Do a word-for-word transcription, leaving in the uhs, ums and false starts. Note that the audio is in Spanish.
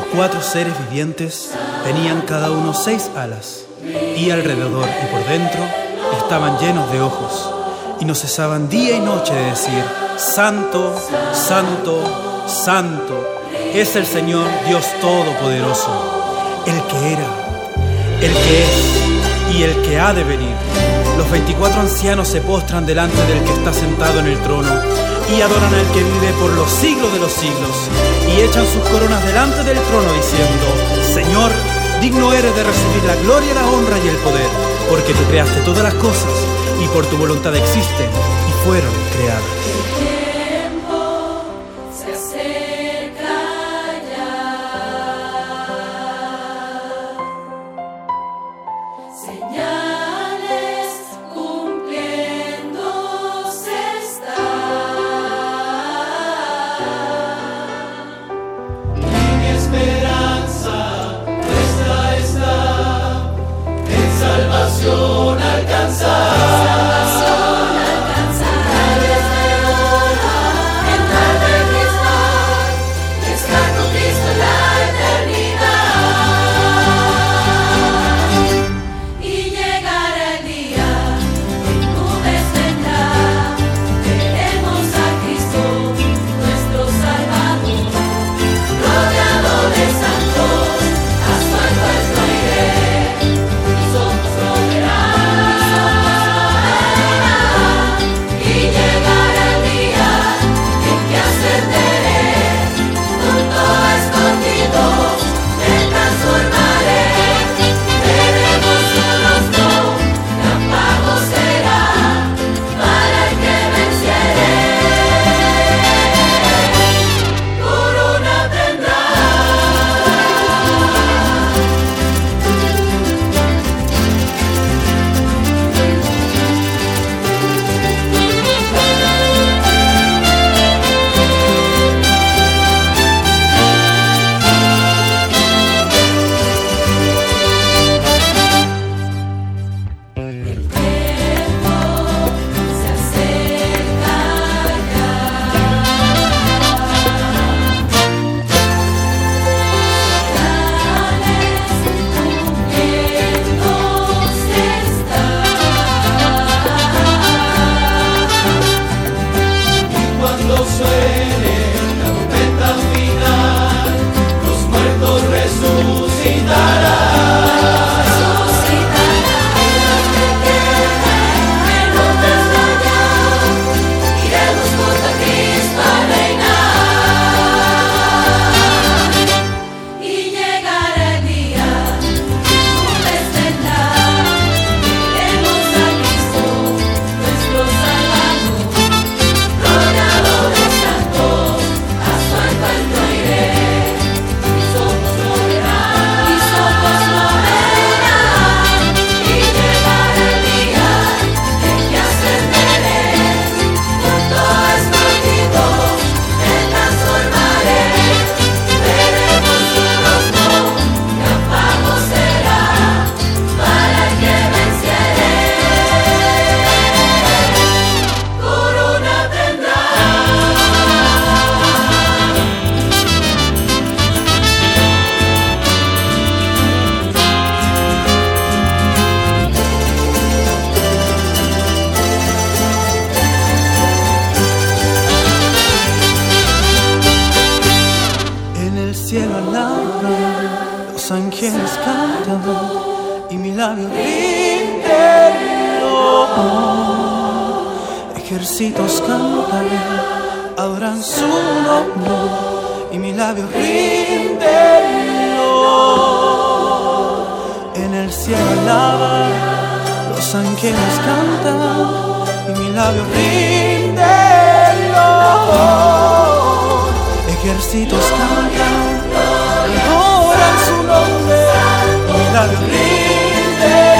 cuatro seres vivientes tenían cada uno seis alas, y alrededor y por dentro estaban llenos de ojos, y no cesaban día y noche de decir: Santo, Santo, Santo, es el Señor Dios Todopoderoso, el que era, el que es y el que ha de venir. Los veinticuatro ancianos se postran delante del que está sentado en el trono y adoran al que vive por los siglos de los siglos, y echan sus coronas delante del trono diciendo: Señor, digno eres de recibir la gloria, la honra y el poder, porque tú creaste todas las cosas y por tu voluntad existen y fueron creadas. Los ángeles cantan y mi labio rinden oh, ejércitos cantan, adoran su nombre y mi labio rinden oh, en el cielo alaba. Los ángeles cantan y mi labio rinden oh, ejércitos cantan, adoran su nombre, mi labio rinde.